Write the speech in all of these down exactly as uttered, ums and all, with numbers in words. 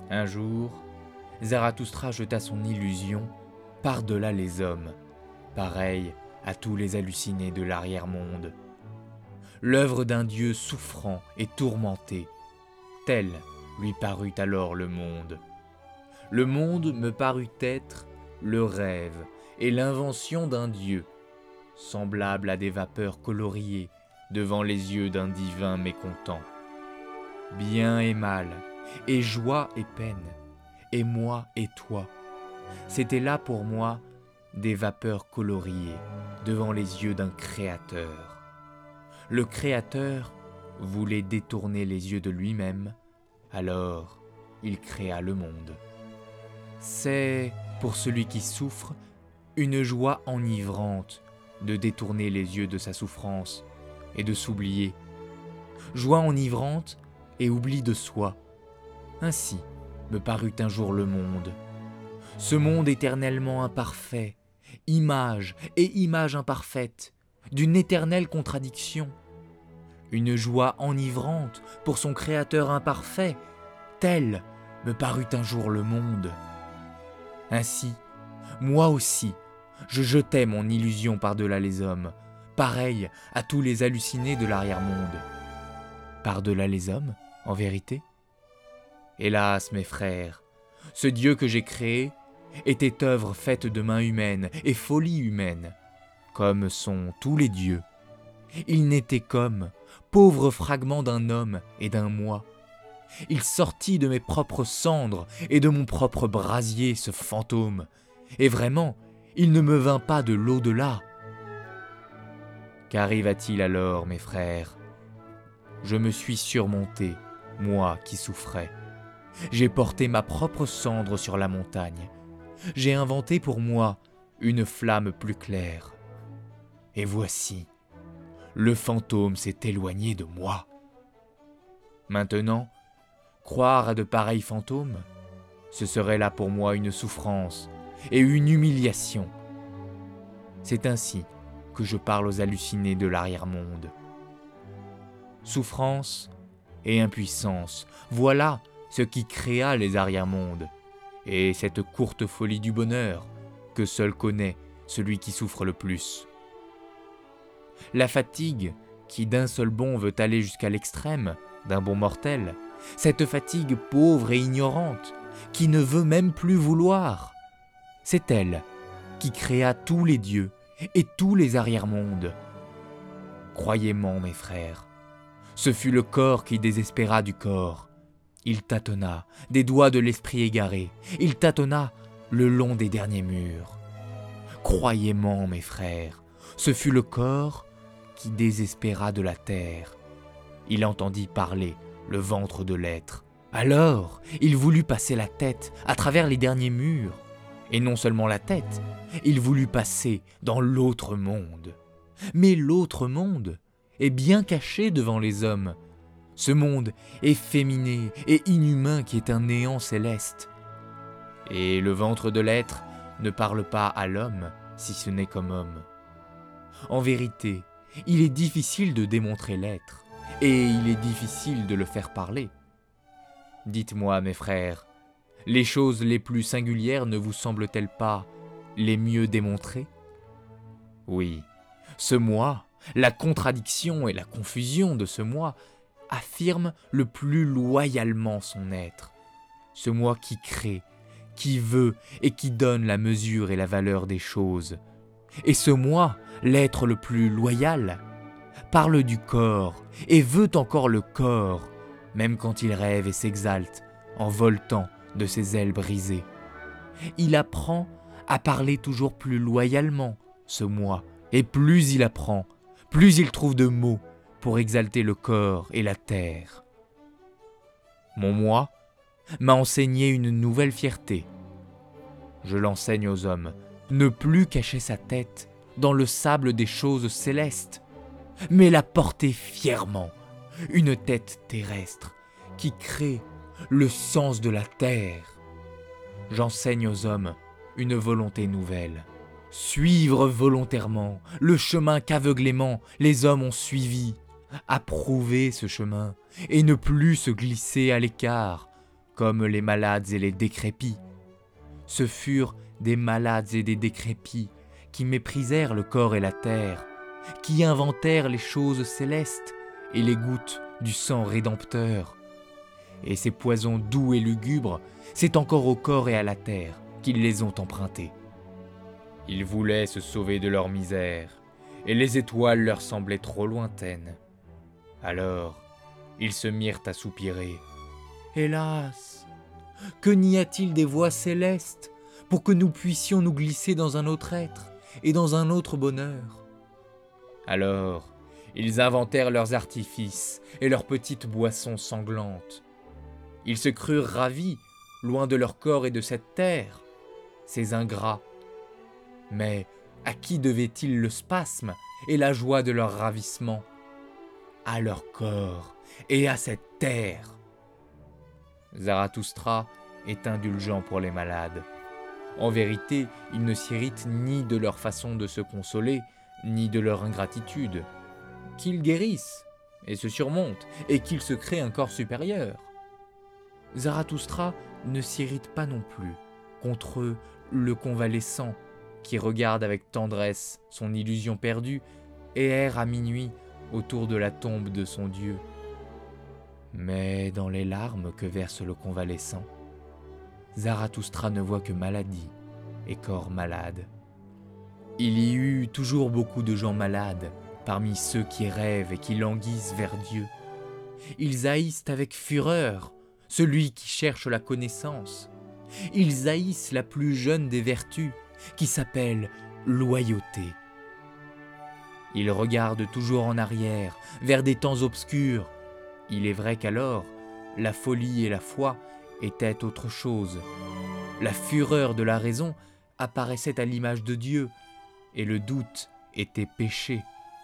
Un jour, Zarathustra jeta son illusion par-delà les hommes, pareil à tous les hallucinés de l'arrière-monde. L'œuvre d'un dieu souffrant et tourmenté, tel lui parut alors le monde. Le monde me parut être le rêve et l'invention d'un dieu, semblable à des vapeurs coloriées devant les yeux d'un divin mécontent. Bien et mal, et joie et peine, et moi et toi, c'était là pour moi des vapeurs coloriées devant les yeux d'un créateur. Le créateur voulait détourner les yeux de lui-même, alors il créa le monde. C'est, pour celui qui souffre, une joie enivrante de détourner les yeux de sa souffrance et de s'oublier. Joie enivrante et oubli de soi. Ainsi me parut un jour le monde. Ce monde éternellement imparfait, image et image imparfaite, d'une éternelle contradiction. Une joie enivrante pour son créateur imparfait, tel me parut un jour le monde. Ainsi, moi aussi, je jetai mon illusion par-delà les hommes, pareil à tous les hallucinés de l'arrière-monde. Par-delà les hommes, en vérité ? Hélas, mes frères, ce Dieu que j'ai créé était œuvre faite de mains humaines et folie humaine, comme sont tous les dieux. Il n'était qu'homme, pauvre fragment d'un homme et d'un moi. Il sortit de mes propres cendres et de mon propre brasier, ce fantôme, et vraiment, il ne me vint pas de l'au-delà. Qu'arriva-t-il alors, mes frères ? Je me suis surmonté, moi qui souffrais. J'ai porté ma propre cendre sur la montagne. J'ai inventé pour moi une flamme plus claire. Et voici, le fantôme s'est éloigné de moi. Maintenant, croire à de pareils fantômes, ce serait là pour moi une souffrance et une humiliation. C'est ainsi que je parle aux hallucinés de l'arrière-monde. Souffrance et impuissance, voilà ce qui créa les arrière-mondes, et cette courte folie du bonheur que seul connaît celui qui souffre le plus. La fatigue qui d'un seul bond veut aller jusqu'à l'extrême d'un bon mortel, cette fatigue pauvre et ignorante qui ne veut même plus vouloir, c'est elle qui créa tous les dieux et tous les arrière-mondes. Croyez-moi, mes frères, ce fut le corps qui désespéra du corps. Il tâtonna des doigts de l'esprit égaré, il tâtonna le long des derniers murs. Croyez-moi, mes frères, ce fut le corps qui désespéra de la terre. Il entendit parler le ventre de l'être. Alors, il voulut passer la tête à travers les derniers murs. Et non seulement la tête, il voulut passer dans l'autre monde. Mais l'autre monde est bien caché devant les hommes. Ce monde efféminé et inhumain qui est un néant céleste. Et le ventre de l'être ne parle pas à l'homme si ce n'est comme homme. En vérité, il est difficile de démontrer l'être, et il est difficile de le faire parler. Dites-moi, mes frères, les choses les plus singulières ne vous semblent-elles pas les mieux démontrées ? Oui, ce moi, la contradiction et la confusion de ce moi, affirme le plus loyalement son être. Ce moi qui crée, qui veut et qui donne la mesure et la valeur des choses. Et ce moi, l'être le plus loyal, parle du corps et veut encore le corps, même quand il rêve et s'exalte en voltant de ses ailes brisées. Il apprend à parler toujours plus loyalement, ce moi, et plus il apprend, plus il trouve de mots pour exalter le corps et la terre. Mon moi m'a enseigné une nouvelle fierté. Je l'enseigne aux hommes, ne plus cacher sa tête dans le sable des choses célestes, mais la porter fièrement, une tête terrestre qui crée le sens de la terre. J'enseigne aux hommes une volonté nouvelle. Suivre volontairement le chemin qu'aveuglément les hommes ont suivi. Approuver ce chemin et ne plus se glisser à l'écart comme les malades et les décrépits. Ce furent des malades et des décrépits qui méprisèrent le corps et la terre, qui inventèrent les choses célestes et les gouttes du sang rédempteur. Et ces poisons doux et lugubres, c'est encore au corps et à la terre qu'ils les ont empruntés. Ils voulaient se sauver de leur misère, et les étoiles leur semblaient trop lointaines. Alors, ils se mirent à soupirer. Hélas, que n'y a-t-il des voies célestes pour que nous puissions nous glisser dans un autre être et dans un autre bonheur? Alors, ils inventèrent leurs artifices et leurs petites boissons sanglantes. Ils se crurent ravis, loin de leur corps et de cette terre, ces ingrats. Mais à qui devait-il le spasme et la joie de leur ravissement? À leur corps et à cette terre. Zarathustra est indulgent pour les malades. En vérité, il ne s'irrite ni de leur façon de se consoler, ni de leur ingratitude. Qu'ils guérissent et se surmontent, et qu'ils se créent un corps supérieur. Zarathustra ne s'irrite pas non plus contre le convalescent qui regarde avec tendresse son illusion perdue et erre à minuit autour de la tombe de son Dieu. Mais dans les larmes que verse le convalescent, Zarathustra ne voit que maladie et corps malade. Il y eut toujours beaucoup de gens malades parmi ceux qui rêvent et qui languissent vers Dieu. Ils haïssent avec fureur celui qui cherche la connaissance. Ils haïssent la plus jeune des vertus, qui s'appelle loyauté. Ils regardent toujours en arrière, vers des temps obscurs. Il est vrai qu'alors, la folie et la foi étaient autre chose. La fureur de la raison apparaissait à l'image de Dieu, et le doute était péché.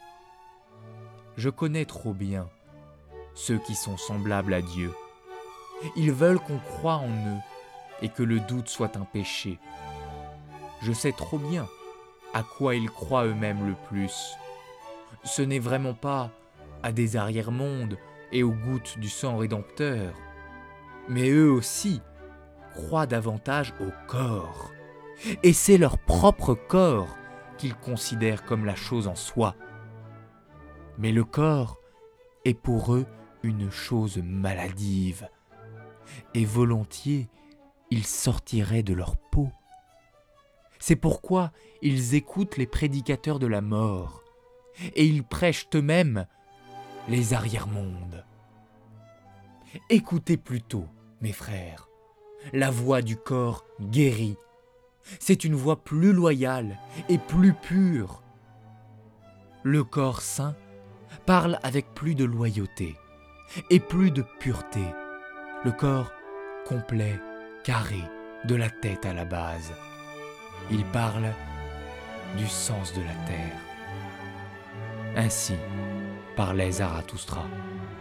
Je connais trop bien ceux qui sont semblables à Dieu. Ils veulent qu'on croie en eux et que le doute soit un péché. Je sais trop bien à quoi ils croient eux-mêmes le plus. Ce n'est vraiment pas à des arrière-mondes et aux gouttes du sang rédempteur, mais eux aussi croient davantage au corps. Et c'est leur propre corps qu'ils considèrent comme la chose en soi. Mais le corps est pour eux une chose maladive, et volontiers ils sortiraient de leur peau. C'est pourquoi ils écoutent les prédicateurs de la mort, et ils prêchent eux-mêmes les arrière-mondes. Écoutez plutôt, mes frères, la voix du corps guéri. C'est une voix plus loyale et plus pure. Le corps saint parle avec plus de loyauté et plus de pureté. Le corps complet, carré, de la tête à la base. Il parle du sens de la terre. Ainsi parlait Zarathustra.